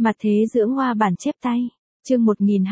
Mặt thế dưỡng hoa bản chép tay. Chương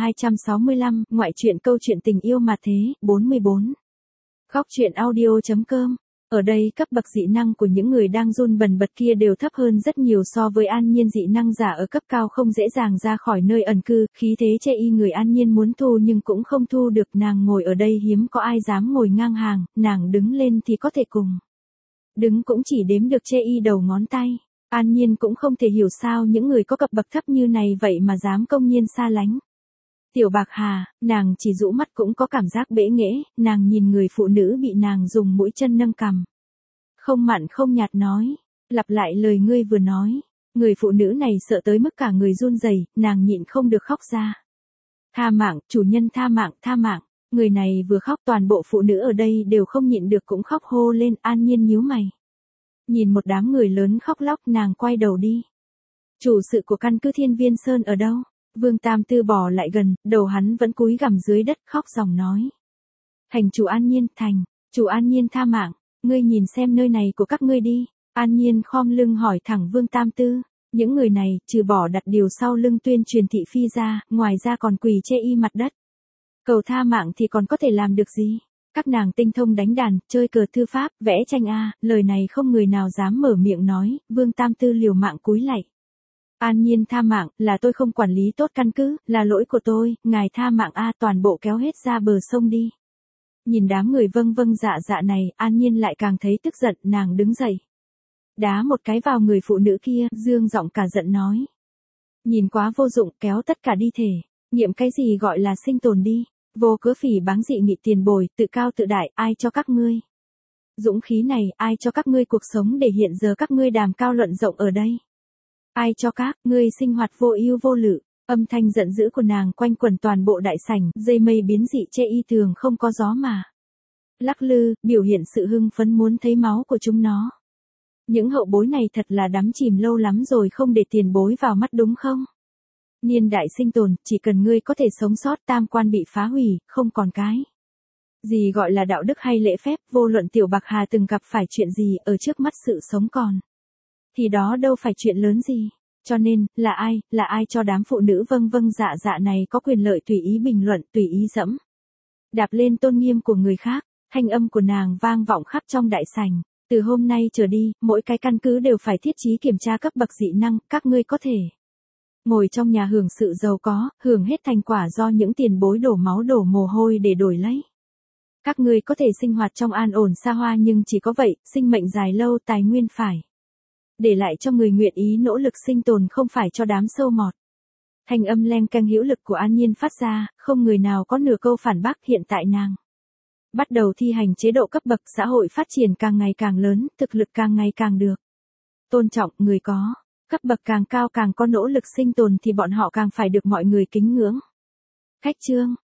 1265, ngoại truyện câu chuyện tình yêu mặt thế, 44. Góc truyện audio.com. Ở đây cấp bậc dị năng của những người đang run bần bật kia đều thấp hơn rất nhiều so với An Nhiên. Dị năng giả ở cấp cao không dễ dàng ra khỏi nơi ẩn cư, khí thế chê y người An Nhiên muốn thu nhưng cũng không thu được. Nàng ngồi ở đây hiếm có ai dám ngồi ngang hàng, nàng đứng lên thì có thể cùng. Đứng cũng chỉ đếm được chê y đầu ngón tay. An Nhiên cũng không thể hiểu sao những người có cấp bậc thấp như này vậy mà dám công nhiên xa lánh. Tiểu Bạc Hà, nàng chỉ rũ mắt cũng có cảm giác bẽ nghễ, nàng nhìn người phụ nữ bị nàng dùng mũi chân nâng cằm. Không mặn không nhạt nói, lặp lại lời ngươi vừa nói. Người phụ nữ này sợ tới mức cả người run rẩy, nàng nhịn không được khóc ra. Tha mạng, chủ nhân tha mạng, tha mạng. Người này vừa khóc toàn bộ phụ nữ ở đây đều không nhịn được cũng khóc hô lên. An Nhiên nhíu mày. Nhìn một đám người lớn khóc lóc nàng quay đầu đi. Chủ sự của căn cứ Thiên Viên Sơn ở đâu? Vương Tam Tư bò lại gần, đầu hắn vẫn cúi gằm dưới đất khóc ròng nói. Thành chủ An Nhiên, chủ An Nhiên tha mạng, ngươi nhìn xem nơi này của các ngươi đi. An Nhiên khom lưng hỏi thẳng Vương Tam Tư, những người này, trừ bỏ đặt điều sau lưng tuyên truyền thị phi ra, ngoài ra còn quỳ chê y mặt đất. Cầu tha mạng thì còn có thể làm được gì? Các nàng tinh thông đánh đàn, chơi cờ thư pháp, vẽ tranh lời này không người nào dám mở miệng nói, Vương Tam Tư liều mạng cúi lạy. An Nhiên tha mạng, là tôi không quản lý tốt căn cứ, là lỗi của tôi, ngài tha mạng toàn bộ kéo hết ra bờ sông đi. Nhìn đám người vâng vâng dạ dạ này, An Nhiên lại càng thấy tức giận, nàng đứng dậy. Đá một cái vào người phụ nữ kia, dương giọng cả giận nói. Nhìn quá vô dụng, kéo tất cả đi thể, nghiệm cái gì gọi là sinh tồn đi. Vô cớ phỉ báng dị nghị tiền bồi, tự cao tự đại, ai cho các ngươi? Dũng khí này, ai cho các ngươi cuộc sống để hiện giờ các ngươi đàm cao luận rộng ở đây? Ai cho các ngươi sinh hoạt vô ưu vô lự? Âm thanh giận dữ của nàng quanh quẩn toàn bộ đại sảnh, dây mây biến dị chê y thường không có gió mà. Lắc lư, biểu hiện sự hưng phấn muốn thấy máu của chúng nó. Những hậu bối này thật là đắm chìm lâu lắm rồi không để tiền bối vào mắt đúng không? Niên đại sinh tồn, chỉ cần ngươi có thể sống sót tam quan bị phá hủy, không còn cái. Gì gọi là đạo đức hay lễ phép, vô luận Tiểu Bạc Hà từng gặp phải chuyện gì ở trước mắt sự sống còn. Thì đó đâu phải chuyện lớn gì. Cho nên, là ai cho đám phụ nữ vâng vâng dạ dạ này có quyền lợi tùy ý bình luận, tùy ý dẫm. Đạp lên tôn nghiêm của người khác, thanh âm của nàng vang vọng khắp trong đại sảnh. Từ hôm nay trở đi, mỗi cái căn cứ đều phải thiết chí kiểm tra cấp bậc dị năng, các ngươi có thể ngồi trong nhà hưởng sự giàu có, hưởng hết thành quả do những tiền bối đổ máu đổ mồ hôi để đổi lấy. Các ngươi có thể sinh hoạt trong an ổn xa hoa nhưng chỉ có vậy, sinh mệnh dài lâu tài nguyên phải để lại cho người nguyện ý nỗ lực sinh tồn không phải cho đám sâu mọt. Thanh âm leng keng hữu lực của An Nhiên phát ra, không người nào có nửa câu phản bác. Hiện tại nàng bắt đầu thi hành chế độ cấp bậc, xã hội phát triển càng ngày càng lớn, thực lực càng ngày càng được tôn trọng, người có cấp bậc càng cao càng có nỗ lực sinh tồn thì bọn họ càng phải được mọi người kính ngưỡng. Khách chương